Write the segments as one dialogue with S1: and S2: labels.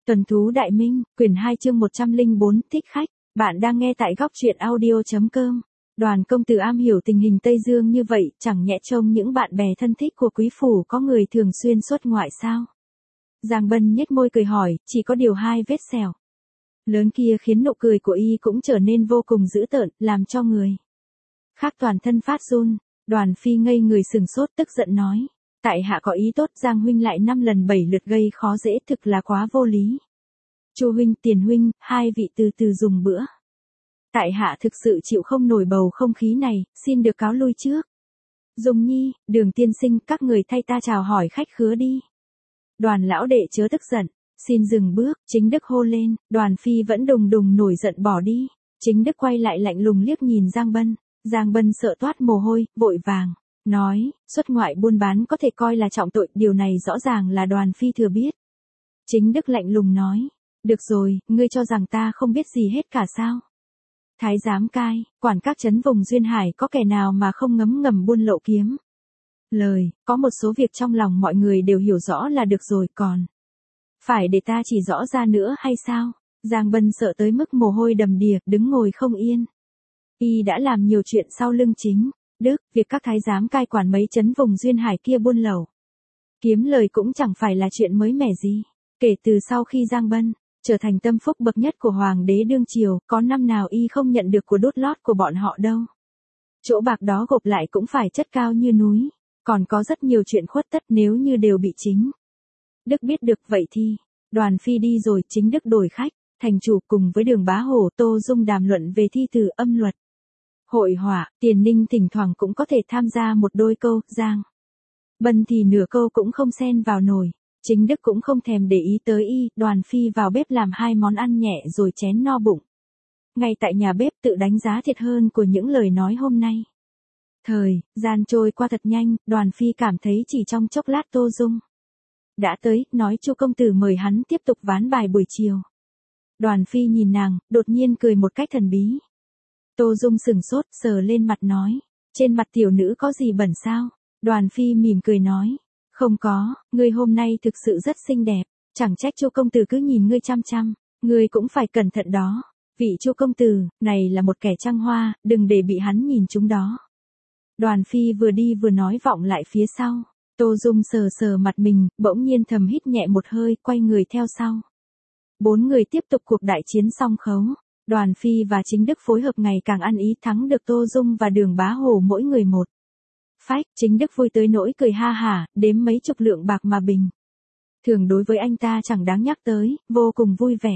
S1: Tuần thú Đại Minh, quyển 2 chương 104, thích khách. Bạn đang nghe tại góc truyện audio.com. Đoàn công tử am hiểu tình hình Tây Dương như vậy, chẳng nhẽ trông những bạn bè thân thích của quý phủ có người thường xuyên xuất ngoại sao? Giang Bân nhếch môi cười hỏi, chỉ có điều 2 vết sẹo lớn kia khiến nụ cười của y cũng trở nên vô cùng dữ tợn, làm cho người khác toàn thân phát run. Đoàn Phi ngây người sừng sốt tức giận nói. Tại hạ có ý tốt, Giang huynh lại 5 lần 7 lượt gây khó dễ, thực là quá vô lý. Chu huynh, Tiền huynh, 2 vị từ từ dùng bữa. Tại hạ thực sự chịu không nổi bầu không khí này, xin được cáo lui trước. Dung Nhi, Đường tiên sinh, các người thay ta chào hỏi khách khứa đi. Đoàn lão đệ chớ tức giận, xin dừng bước. Chính Đức hô lên. Đoàn Phi vẫn đùng đùng nổi giận bỏ đi. Chính Đức quay lại lạnh lùng liếc nhìn Giang Bân. Giang Bân sợ toát mồ hôi, vội vàng nói, xuất ngoại buôn bán có thể coi là trọng tội, điều này rõ ràng là Đoàn Phi thừa biết. Chính Đức lạnh lùng nói, được rồi, ngươi cho rằng ta không biết gì hết cả sao? Thái giám cai, quản các trấn vùng duyên hải có kẻ nào mà không ngấm ngầm buôn lậu kiếm lời, có một số việc trong lòng mọi người đều hiểu rõ là được rồi, còn phải để ta chỉ rõ ra nữa hay sao? Giang Bân sợ tới mức mồ hôi đầm đìa, đứng ngồi không yên. Y đã làm nhiều chuyện sau lưng chính Đức, việc các thái giám cai quản mấy trấn vùng duyên hải kia buôn lậu kiếm lời cũng chẳng phải là chuyện mới mẻ gì. Kể từ sau khi Giang Bân trở thành tâm phúc bậc nhất của hoàng đế đương triều, có năm nào y không nhận được của đốt lót của bọn họ đâu. Chỗ bạc đó gộp lại cũng phải chất cao như núi, còn có rất nhiều chuyện khuất tất, nếu như đều bị chính Đức biết được vậy thì, Đoàn Phi đi rồi. Chính Đức đổi khách, thành chủ cùng với Đường Bá Hổ, Tô Dung đàm luận về thi từ âm luật. Hội họa, Tiền Ninh thỉnh thoảng cũng có thể tham gia một đôi câu, Giang Bân thì nửa câu cũng không xen vào nổi. Chính Đức cũng không thèm để ý tới y. Đoàn Phi vào bếp làm 2 món ăn nhẹ rồi chén no bụng. Ngay tại nhà bếp tự đánh giá thiệt hơn của những lời nói hôm nay. Thời gian trôi qua thật nhanh, Đoàn Phi cảm thấy chỉ trong chốc lát Tô Dung đã tới, nói Chu công tử mời hắn tiếp tục ván bài buổi chiều. Đoàn Phi nhìn nàng, đột nhiên cười một cách thần bí. Tô Dung sừng sốt, sờ lên mặt nói, trên mặt tiểu nữ có gì bẩn sao? Đoàn Phi mỉm cười nói, không có, ngươi hôm nay thực sự rất xinh đẹp, chẳng trách Chu công tử cứ nhìn ngươi chăm chăm, ngươi cũng phải cẩn thận đó. Vị Chu công tử này là một kẻ trăng hoa, đừng để bị hắn nhìn chúng đó. Đoàn Phi vừa đi vừa nói vọng lại phía sau. Tô Dung sờ sờ mặt mình, bỗng nhiên thầm hít nhẹ một hơi, quay người theo sau. 4 người tiếp tục cuộc đại chiến song khấu. Đoàn Phi và Chính Đức phối hợp ngày càng ăn ý, thắng được Tô Dung và Đường Bá Hổ mỗi người một phách. Chính Đức vui tới nỗi cười ha hả, đếm mấy chục lượng bạc mà bình thường đối với anh ta chẳng đáng nhắc tới, vô cùng vui vẻ.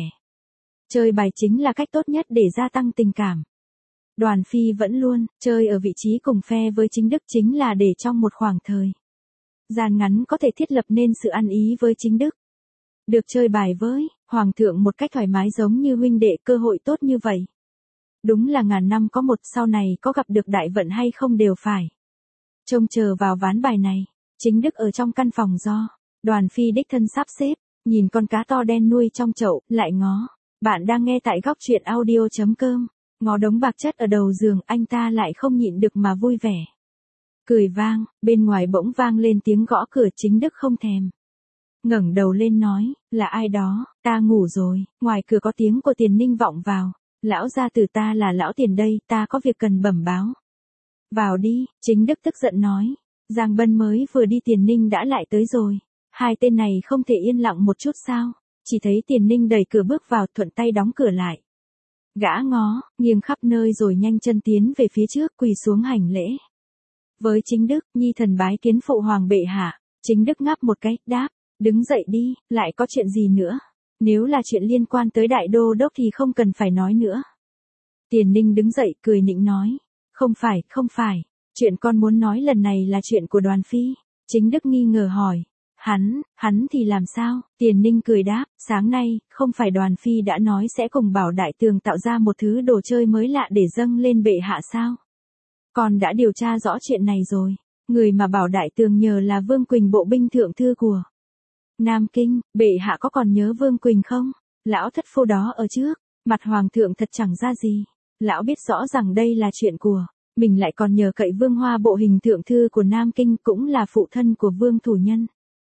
S1: Chơi bài chính là cách tốt nhất để gia tăng tình cảm. Đoàn Phi vẫn luôn chơi ở vị trí cùng phe với Chính Đức, chính là để trong một khoảng thời gian ngắn có thể thiết lập nên sự ăn ý với Chính Đức. Được chơi bài với Hoàng thượng một cách thoải mái giống như huynh đệ, cơ hội tốt như vậy. Đúng là ngàn năm có một, sau này có gặp được đại vận hay không đều phải trông chờ vào ván bài này. Chính Đức ở trong căn phòng do Đoàn Phi đích thân sắp xếp, nhìn con cá to đen nuôi trong chậu, lại ngó. Bạn đang nghe tại góc truyện audio.com. Ngó đống bạc chất ở đầu giường, anh ta lại không nhịn được mà vui vẻ. Cười vang, bên ngoài bỗng vang lên tiếng gõ cửa. Chính Đức không thèm ngẩng đầu lên nói, là ai đó? Ta ngủ rồi. Ngoài cửa có tiếng của Tiền Ninh vọng vào. Lão gia tử, ta là lão Tiền đây, ta có việc cần bẩm báo. Vào đi. Chính Đức tức giận nói. Giang Bân mới vừa đi, Tiền Ninh đã lại tới rồi. 2 tên này không thể yên lặng một chút sao? Chỉ thấy Tiền Ninh đẩy cửa bước vào, thuận tay đóng cửa lại. Gã ngó nghiêng khắp nơi rồi nhanh chân tiến về phía trước, quỳ xuống hành lễ với Chính Đức. Nhi thần bái kiến phụ hoàng bệ hạ. Chính Đức ngáp một cái, đáp, đứng dậy đi, lại có chuyện gì nữa? Nếu là chuyện liên quan tới đại đô đốc thì không cần phải nói nữa. Tiền Ninh đứng dậy cười nịnh nói, không phải, chuyện con muốn nói lần này là chuyện của Đoàn Phi. Chính Đức nghi ngờ hỏi, hắn thì làm sao? Tiền Ninh cười đáp, sáng nay, không phải Đoàn Phi đã nói sẽ cùng Bảo Đại Tường tạo ra một thứ đồ chơi mới lạ để dâng lên bệ hạ sao? Con đã điều tra rõ chuyện này rồi. Người mà Bảo Đại Tường nhờ là Vương Quỳnh, bộ binh thượng thư của Nam Kinh. Bệ hạ có còn nhớ Vương Quỳnh không? Lão thất phu đó ở trước mặt hoàng thượng thật chẳng ra gì. Lão biết rõ rằng đây là chuyện của mình, lại còn nhờ cậy Vương Hoa, bộ hình thượng thư của Nam Kinh, cũng là phụ thân của Vương Thủ Nhân.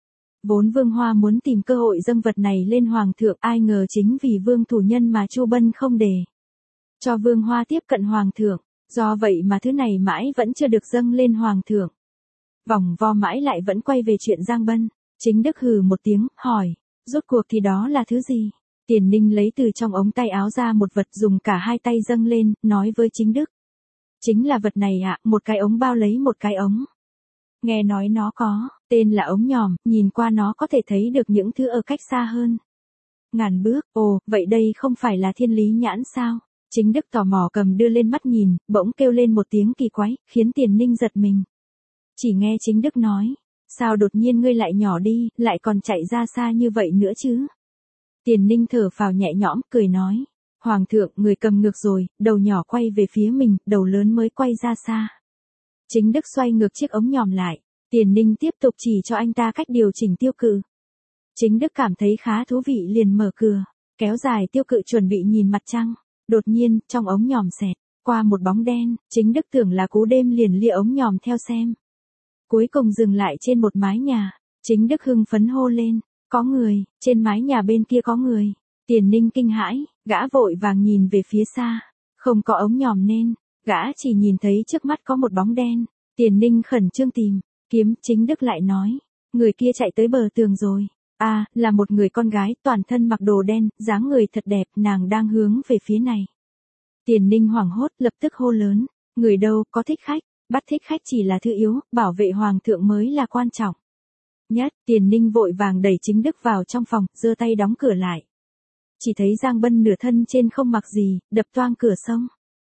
S1: Vốn Vương Hoa muốn tìm cơ hội dâng vật này lên Hoàng thượng, ai ngờ chính vì Vương Thủ Nhân mà Chu Bân không để cho Vương Hoa tiếp cận Hoàng thượng, do vậy mà thứ này mãi vẫn chưa được dâng lên Hoàng thượng. Vòng vo mãi lại vẫn quay về chuyện Giang Bân, Chính Đức hừ một tiếng, hỏi, rốt cuộc thì đó là thứ gì? Tiền Ninh lấy từ trong ống tay áo ra một vật dùng cả hai tay dâng lên, nói với Chính Đức. Chính là vật này ạ, một cái ống bao lấy một cái ống. Nghe nói nó có tên là ống nhòm, nhìn qua nó có thể thấy được những thứ ở cách xa hơn ngàn bước. Ồ, vậy đây không phải là thiên lý nhãn sao? Chính Đức tò mò cầm đưa lên mắt nhìn, bỗng kêu lên một tiếng kỳ quái, khiến Tiền Ninh giật mình. Chỉ nghe Chính Đức nói, sao đột nhiên ngươi lại nhỏ đi, lại còn chạy ra xa như vậy nữa chứ? Tiền Ninh thở phào nhẹ nhõm, cười nói, Hoàng thượng, người cầm ngược rồi, đầu nhỏ quay về phía mình, đầu lớn mới quay ra xa. Chính Đức xoay ngược chiếc ống nhòm lại, Tiền Ninh tiếp tục chỉ cho anh ta cách điều chỉnh tiêu cự. Chính Đức cảm thấy khá thú vị liền mở cửa, kéo dài tiêu cự chuẩn bị nhìn mặt trăng. Đột nhiên, trong ống nhòm xẹt qua một bóng đen, Chính Đức tưởng là cú đêm liền lia ống nhòm theo xem. Cuối cùng dừng lại trên một mái nhà, Chính Đức hưng phấn hô lên, có người, trên mái nhà bên kia có người. Tiền Ninh kinh hãi, gã vội vàng nhìn về phía xa, không có ống nhòm nên, gã chỉ nhìn thấy trước mắt có một bóng đen. Tiền Ninh khẩn trương tìm kiếm, Chính Đức lại nói, người kia chạy tới bờ tường rồi. À, là một người con gái, toàn thân mặc đồ đen, dáng người thật đẹp, nàng đang hướng về phía này. Tiền Ninh hoảng hốt, lập tức hô lớn, người đâu, có thích khách, bắt thích khách chỉ là thứ yếu, bảo vệ Hoàng thượng mới là quan trọng nhất. Tiền Ninh vội vàng đẩy Chính Đức vào trong phòng, giơ tay đóng cửa lại. Chỉ thấy Giang Bân nửa thân trên không mặc gì, đập toang cửa xông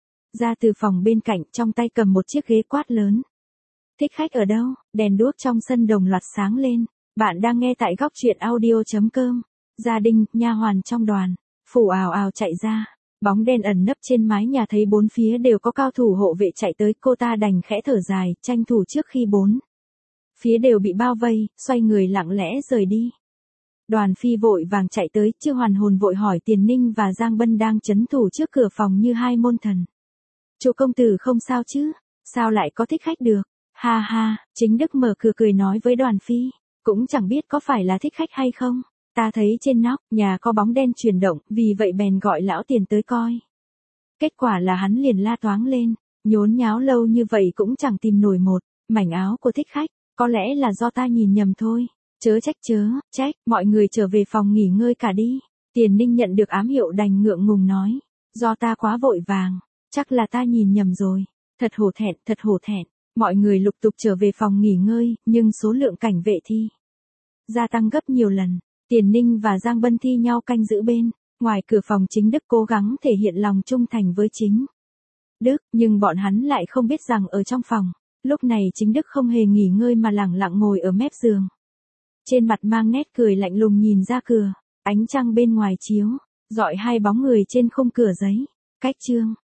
S1: ra từ phòng bên cạnh, trong tay cầm một chiếc ghế quát lớn. Thích khách ở đâu? Đèn đuốc trong sân đồng loạt sáng lên. Bạn đang nghe tại góc truyện audio.com. Gia đình, nha hoàn trong đoàn, phủ ào ào chạy ra. Bóng đen ẩn nấp trên mái nhà thấy bốn phía đều có cao thủ hộ vệ chạy tới, cô ta đành khẽ thở dài, tranh thủ trước khi bốn phía đều bị bao vây, xoay người lặng lẽ rời đi. Đoàn Phi vội vàng chạy tới, chưa hoàn hồn vội hỏi Tiền Ninh và Giang Bân đang trấn thủ trước cửa phòng như hai môn thần. Chu công tử không sao chứ? Sao lại có thích khách được? Ha ha, Chính Đức mở cửa cười nói với Đoàn Phi, cũng chẳng biết có phải là thích khách hay không. Ta thấy trên nóc nhà có bóng đen chuyển động, vì vậy bèn gọi lão Tiền tới coi. Kết quả là hắn liền la toáng lên, nhốn nháo lâu như vậy cũng chẳng tìm nổi một mảnh áo của thích khách, có lẽ là do ta nhìn nhầm thôi. Chớ trách, mọi người trở về phòng nghỉ ngơi cả đi. Tiền Ninh nhận được ám hiệu đành ngượng ngùng nói, do ta quá vội vàng, chắc là ta nhìn nhầm rồi. Thật hổ thẹn. Mọi người lục tục trở về phòng nghỉ ngơi, nhưng số lượng cảnh vệ thi gia tăng gấp nhiều lần. Tiền Ninh và Giang Bân thi nhau canh giữ bên ngoài cửa phòng Chính Đức, cố gắng thể hiện lòng trung thành với Chính Đức, nhưng bọn hắn lại không biết rằng ở trong phòng, lúc này Chính Đức không hề nghỉ ngơi mà lẳng lặng ngồi ở mép giường. Trên mặt mang nét cười lạnh lùng nhìn ra cửa, ánh trăng bên ngoài chiếu rọi hai bóng người trên khung cửa giấy. Cách chương